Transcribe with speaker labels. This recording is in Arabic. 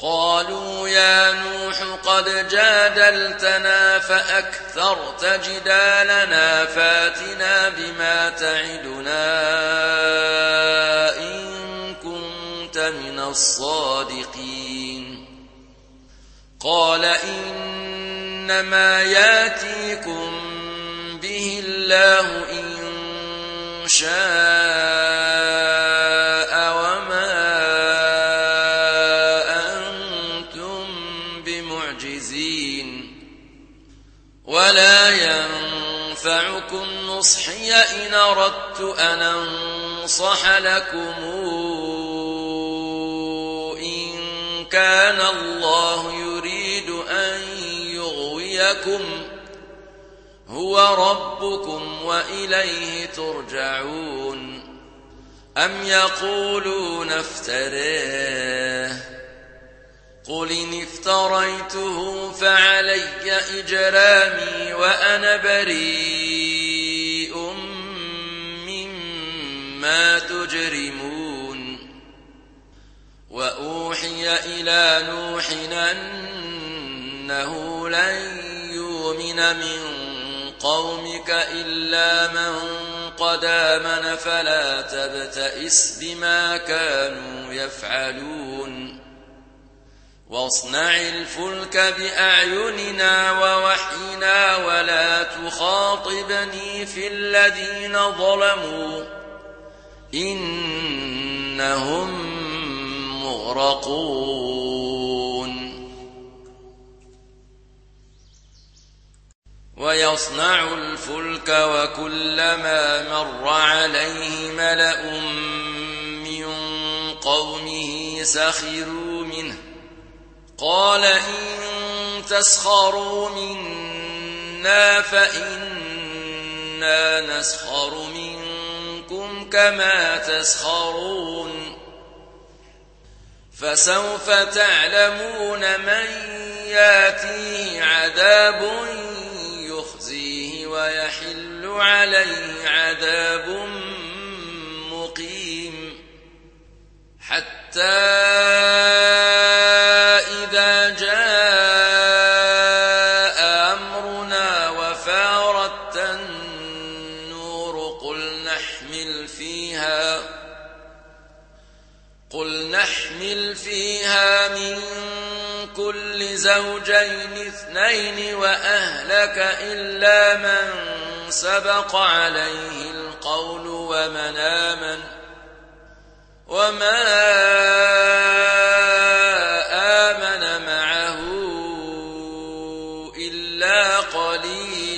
Speaker 1: قالوا يا نوح قد جادلتنا فأكثرت جدالنا فاتنا بما تعدنا إن كنت من الصادقين قال إنما ياتيكم به الله إن شاء وما أنتم بمعجزين ولا ينفعكم نصحي إن أردت أن أنصح لكم إن كان الله يريد أن يغويكم هو ربكم وإليه ترجعون أم يقولون افتراه قل إن افتريته فعلي إجرامي وأنا بريء مما تجرمون وأوحي إلى نوح أنه لن يؤمن من قومك إلا من قد آمن فلا تبتئس بما كانوا يفعلون واصنع الفلك بأعيننا ووحينا ولا تخاطبني في الذين ظلموا إنهم مغرقون ويصنع الفلك وكلما مر عليه ملأ من قومه سخروا منه قال إن تسخروا منا فإنا نسخر منكم كما تسخرون فسوف تعلمون من ياتيه عذاب يخزيه ويحل عليه عذاب مقيم حتى إذا جاء أمرنا وفارت النور قل نحمل فيها من كل زوجين اثنين وأهلك إلا من سبق عليه القول ومن آمن وما آمن معه إلا قليل